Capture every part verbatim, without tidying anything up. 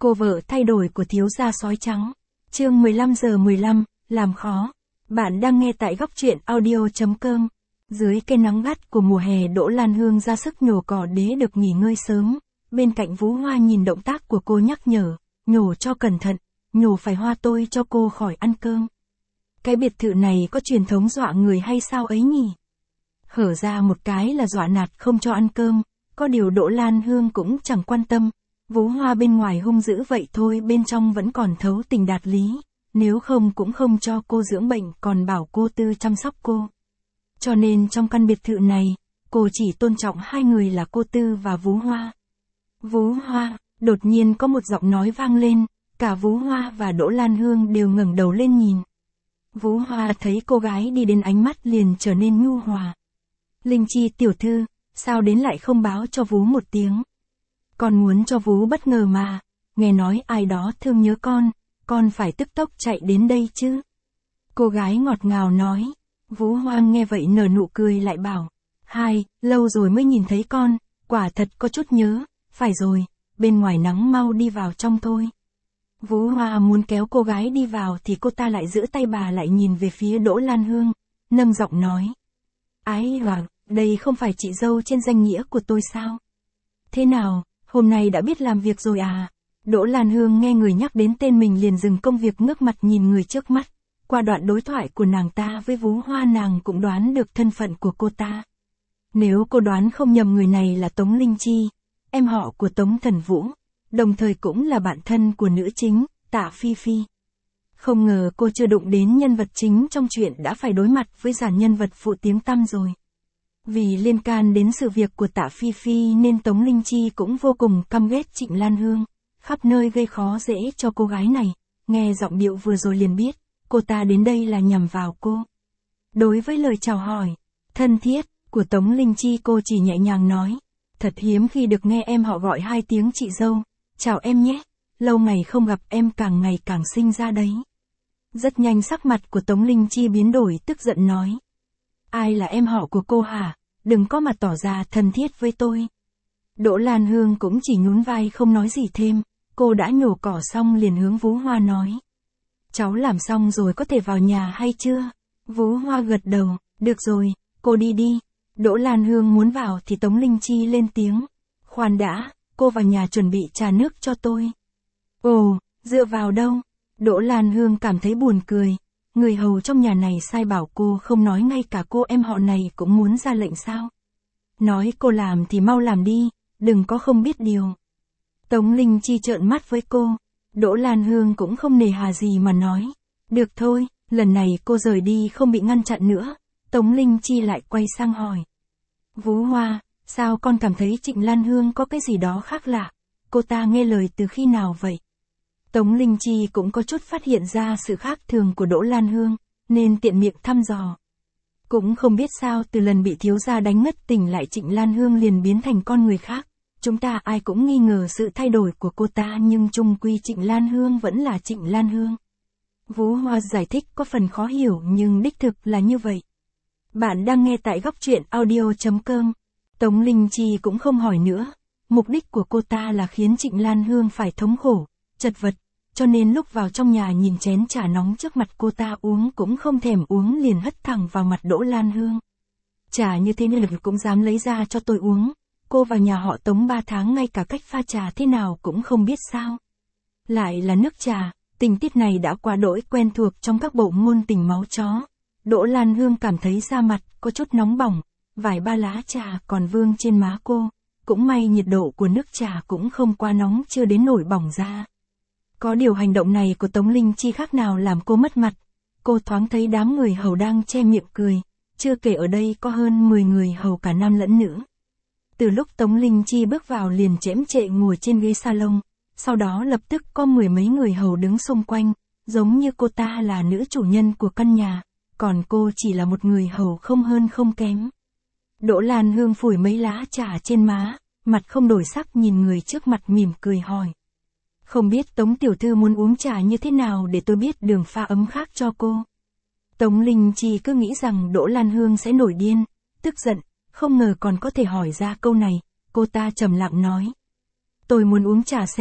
Cô vợ thay đổi của thiếu gia sói trắng. Chương mười lăm giờ mười lăm, làm khó. Bạn đang nghe tại góc truyện audio.com. Dưới cây nắng gắt của mùa hè, Đỗ Lan Hương ra sức nhổ cỏ để được nghỉ ngơi sớm. Bên cạnh Vú Hoa nhìn động tác của cô nhắc nhở, nhổ cho cẩn thận, nhổ phải hoa tôi cho cô khỏi ăn cơm. Cái biệt thự này có truyền thống dọa người hay sao ấy nhỉ? Hở ra một cái là dọa nạt không cho ăn cơm, có điều Đỗ Lan Hương cũng chẳng quan tâm. Vú Hoa bên ngoài hung dữ vậy thôi, bên trong vẫn còn thấu tình đạt lý, nếu không cũng không cho cô dưỡng bệnh, còn bảo cô Tư chăm sóc cô. Cho nên trong căn biệt thự này, cô chỉ tôn trọng hai người là cô Tư và Vú Hoa. Vú Hoa, đột nhiên có một giọng nói vang lên, cả Vú Hoa và Đỗ Lan Hương đều ngẩng đầu lên nhìn. Vú Hoa thấy cô gái đi đến ánh mắt liền trở nên nhu hòa. Linh Chi tiểu thư, sao đến lại không báo cho Vú một tiếng? Con muốn cho Vú bất ngờ mà, nghe nói ai đó thương nhớ con, con phải tức tốc chạy đến đây chứ. Cô gái ngọt ngào nói. Vú Hoa nghe vậy nở nụ cười lại bảo, hai, lâu rồi mới nhìn thấy con, quả thật có chút nhớ, phải rồi, bên ngoài nắng mau đi vào trong thôi. Vú Hoa muốn kéo cô gái đi vào thì cô ta lại giữ tay bà lại nhìn về phía Đỗ Lan Hương, nâng giọng nói. Ái hoàng, đây không phải chị dâu trên danh nghĩa của tôi sao? Thế nào, hôm nay đã biết làm việc rồi à? Đỗ Lan Hương nghe người nhắc đến tên mình liền dừng công việc ngước mặt nhìn người trước mắt. Qua đoạn đối thoại của nàng ta với Vú Hoa, nàng cũng đoán được thân phận của cô ta. Nếu cô đoán không nhầm, người này là Tống Linh Chi, em họ của Tống Thần Vũ, đồng thời cũng là bạn thân của nữ chính, Tạ Phi Phi. Không ngờ cô chưa đụng đến nhân vật chính trong chuyện đã phải đối mặt với dàn nhân vật phụ tiếng tăm rồi. Vì liên can đến sự việc của Tạ Phi Phi nên Tống Linh Chi cũng vô cùng căm ghét Trịnh Lan Hương, khắp nơi gây khó dễ cho cô gái này, nghe giọng điệu vừa rồi liền biết, cô ta đến đây là nhằm vào cô. Đối với lời chào hỏi thân thiết của Tống Linh Chi, cô chỉ nhẹ nhàng nói, thật hiếm khi được nghe em họ gọi hai tiếng chị dâu, chào em nhé, lâu ngày không gặp em càng ngày càng xinh ra đấy. Rất nhanh sắc mặt của Tống Linh Chi biến đổi, tức giận nói. Ai là em họ của cô hả? Đừng có mà tỏ ra thân thiết với tôi. Đỗ Lan Hương cũng chỉ nhún vai không nói gì thêm, cô đã nhổ cỏ xong liền hướng Vú Hoa nói. Cháu làm xong rồi có thể vào nhà hay chưa? Vú Hoa gật đầu, được rồi, cô đi đi. Đỗ Lan Hương muốn vào thì Tống Linh Chi lên tiếng. Khoan đã, cô vào nhà chuẩn bị trà nước cho tôi. Ồ, dựa vào đâu? Đỗ Lan Hương cảm thấy buồn cười. Người hầu trong nhà này sai bảo cô không nói, ngay cả cô em họ này cũng muốn ra lệnh sao? Nói cô làm thì mau làm đi, đừng có không biết điều. Tống Linh Chi trợn mắt với cô. Đỗ Lan Hương cũng không nề hà gì mà nói. Được thôi, lần này cô rời đi không bị ngăn chặn nữa. Tống Linh Chi lại quay sang hỏi. Vú Hoa, sao con cảm thấy Trịnh Lan Hương có cái gì đó khác lạ? Cô ta nghe lời từ khi nào vậy? Tống Linh Chi cũng có chút phát hiện ra sự khác thường của Đỗ Lan Hương, nên tiện miệng thăm dò. Cũng không biết sao từ lần bị thiếu gia đánh ngất tỉnh lại, Trịnh Lan Hương liền biến thành con người khác. Chúng ta ai cũng nghi ngờ sự thay đổi của cô ta, nhưng chung quy Trịnh Lan Hương vẫn là Trịnh Lan Hương. Vú Hoa giải thích có phần khó hiểu nhưng đích thực là như vậy. Bạn đang nghe tại góc truyện audio.com. Tống Linh Chi cũng không hỏi nữa. Mục đích của cô ta là khiến Trịnh Lan Hương phải thống khổ, chật vật, cho nên lúc vào trong nhà nhìn chén trà nóng trước mặt cô ta uống cũng không thèm uống, liền hất thẳng vào mặt Đỗ Lan Hương. Trà như thế này cũng dám lấy ra cho tôi uống. Cô vào nhà họ Tống ba tháng ngay cả cách pha trà thế nào cũng không biết sao? Lại là nước trà, tình tiết này đã quá đỗi quen thuộc trong các bộ ngôn tình máu chó. Đỗ Lan Hương cảm thấy da mặt có chút nóng bỏng, vài ba lá trà còn vương trên má cô. Cũng may nhiệt độ của nước trà cũng không quá nóng, chưa đến nổi bỏng da. Có điều hành động này của Tống Linh Chi khác nào làm cô mất mặt. Cô thoáng thấy đám người hầu đang che miệng cười, chưa kể ở đây có hơn mười người hầu cả nam lẫn nữ. Từ lúc Tống Linh Chi bước vào liền chễm chệ ngồi trên ghế salon, sau đó lập tức có mười mấy người hầu đứng xung quanh, giống như cô ta là nữ chủ nhân của căn nhà, còn cô chỉ là một người hầu không hơn không kém. Đỗ Lan Hương phủi mấy lá trà trên má, mặt không đổi sắc nhìn người trước mặt mỉm cười hỏi. Không biết Tống tiểu thư muốn uống trà như thế nào để tôi biết đường pha ấm khác cho cô. Tống Linh Chi cứ nghĩ rằng Đỗ Lan Hương sẽ nổi điên, tức giận, không ngờ còn có thể hỏi ra câu này, cô ta trầm lặng nói. Tôi muốn uống trà sen,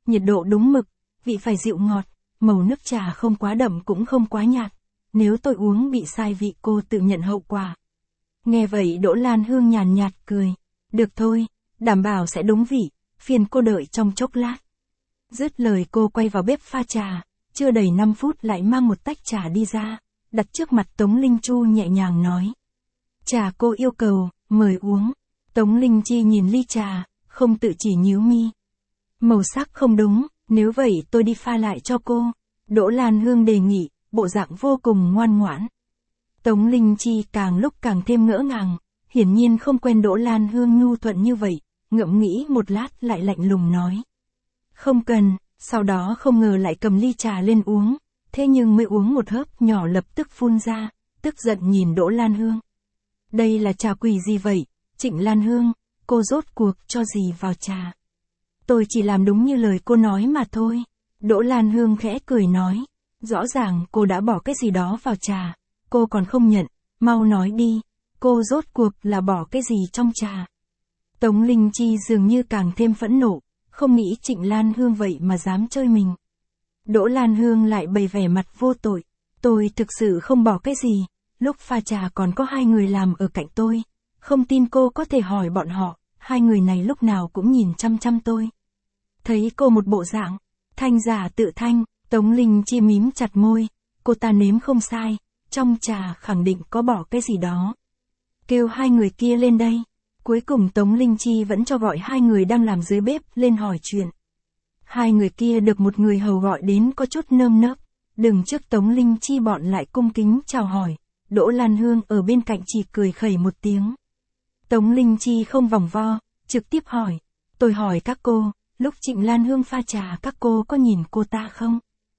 nhiệt độ đúng mực, vị phải dịu ngọt, màu nước trà không quá đậm cũng không quá nhạt. Nếu tôi uống bị sai vị cô tự nhận hậu quả. Nghe vậy Đỗ Lan Hương nhàn nhạt cười. Được thôi, đảm bảo sẽ đúng vị, phiền cô đợi trong chốc lát. Dứt lời cô quay vào bếp pha trà, chưa đầy năm phút lại mang một tách trà đi ra, đặt trước mặt Tống Linh Chu nhẹ nhàng nói. Trà cô yêu cầu, mời uống. Tống Linh Chi nhìn ly trà, không tự chỉ nhíu mi. Màu sắc không đúng, nếu vậy tôi đi pha lại cho cô. Đỗ Lan Hương đề nghị, bộ dạng vô cùng ngoan ngoãn. Tống Linh Chi càng lúc càng thêm ngỡ ngàng, hiển nhiên không quen Đỗ Lan Hương nhu thuận như vậy, ngẫm nghĩ một lát lại lạnh lùng nói. Không cần, sau đó không ngờ lại cầm ly trà lên uống, thế nhưng mới uống một hớp nhỏ lập tức phun ra, tức giận nhìn Đỗ Lan Hương. Đây là trà quỷ gì vậy, Trịnh Lan Hương, cô rốt cuộc cho gì vào trà? Tôi chỉ làm đúng như lời cô nói mà thôi. Đỗ Lan Hương khẽ cười nói, rõ ràng cô đã bỏ cái gì đó vào trà, cô còn không nhận, mau nói đi, cô rốt cuộc là bỏ cái gì trong trà? Tống Linh Chi dường như càng thêm phẫn nộ, không nghĩ Trịnh Lan Hương vậy mà dám chơi mình. Đỗ Lan Hương lại bày vẻ mặt vô tội, tôi thực sự không bỏ cái gì, lúc pha trà còn có hai người làm ở cạnh tôi, không tin cô có thể hỏi bọn họ, hai người này lúc nào cũng nhìn chăm chăm tôi. Thấy cô một bộ dạng, thanh giả tự thanh, Tống Linh Chi mím chặt môi, cô ta nếm không sai, trong trà khẳng định có bỏ cái gì đó. Kêu hai người kia lên đây. Cuối cùng Tống Linh Chi vẫn cho gọi hai người đang làm dưới bếp lên hỏi chuyện. Hai người kia được một người hầu gọi đến có chút nơm nớp, đứng trước Tống Linh Chi bọn lại cung kính chào hỏi, Đỗ Lan Hương ở bên cạnh chỉ cười khẩy một tiếng. Tống Linh Chi không vòng vo, trực tiếp hỏi, tôi hỏi các cô, lúc Trịnh Lan Hương pha trà các cô có nhìn cô ta không?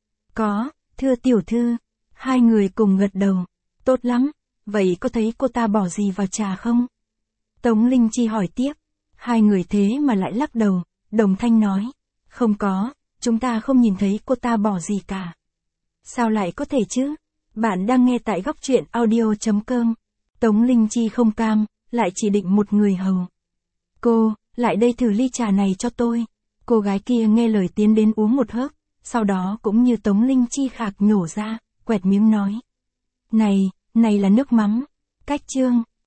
Có, thưa tiểu thư, hai người cùng gật đầu, tốt lắm, vậy có thấy cô ta bỏ gì vào trà không? Tống Linh Chi hỏi tiếp, hai người thế mà lại lắc đầu, đồng thanh nói, không có, chúng ta không nhìn thấy cô ta bỏ gì cả. Sao lại có thể chứ? Bạn đang nghe tại góc truyện audio chấm com. Tống Linh Chi không cam, lại chỉ định một người hầu. Cô, lại đây thử ly trà này cho tôi. Cô gái kia nghe lời tiến đến uống một hớp, sau đó cũng như Tống Linh Chi khạc nhổ ra, quẹt miếng nói. Này, này là nước mắm, cách chương.